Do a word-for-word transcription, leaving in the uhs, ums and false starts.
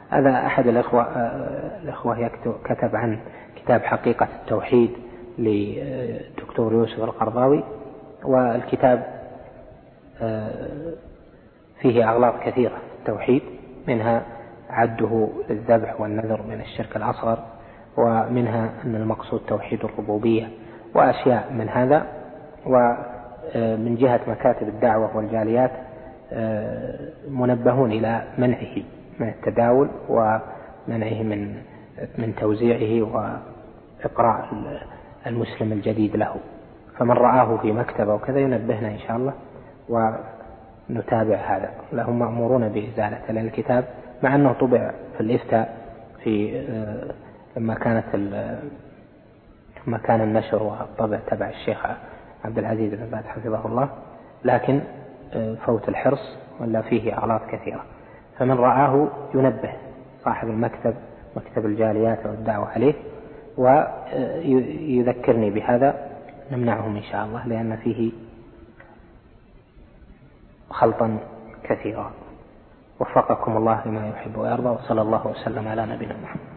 هذا أحد الأخوة, الأخوة يكتب كتب عن كتاب حقيقة التوحيد لدكتور يوسف القرضاوي، والكتاب فيه أغلاط كثيرة في التوحيد، منها عده للذبح والنذر من الشرك الأصغر، ومنها أن المقصود توحيد الربوبية وأشياء من هذا. ومن جهة مكاتب الدعوة والجاليات منبهون إلى منعه من التداول ومنعه من من توزيعه وإقراء المسلم الجديد له، فمن رآه في مكتبه وكذا ينبهنا إن شاء الله ونتابع هذا. لهم مأمورون بإزالته، لأن الكتاب مع أنه طبع في الإفتاء في لما كانت لما كان النشر والطبع تبع الشيخ عبد العزيز بن باز حفظه الله، لكن فوت الحرص ولا فيه أغلاط كثيرة، فمن رآه ينبه صاحب المكتب مكتب الجاليات والدعوة عليه ويذكرني بهذا، نمنعهم إن شاء الله، لأن فيه خلطا كثيرا. وفقكم الله لما يحب ويرضى، وصلى الله وسلم على نبينا محمد.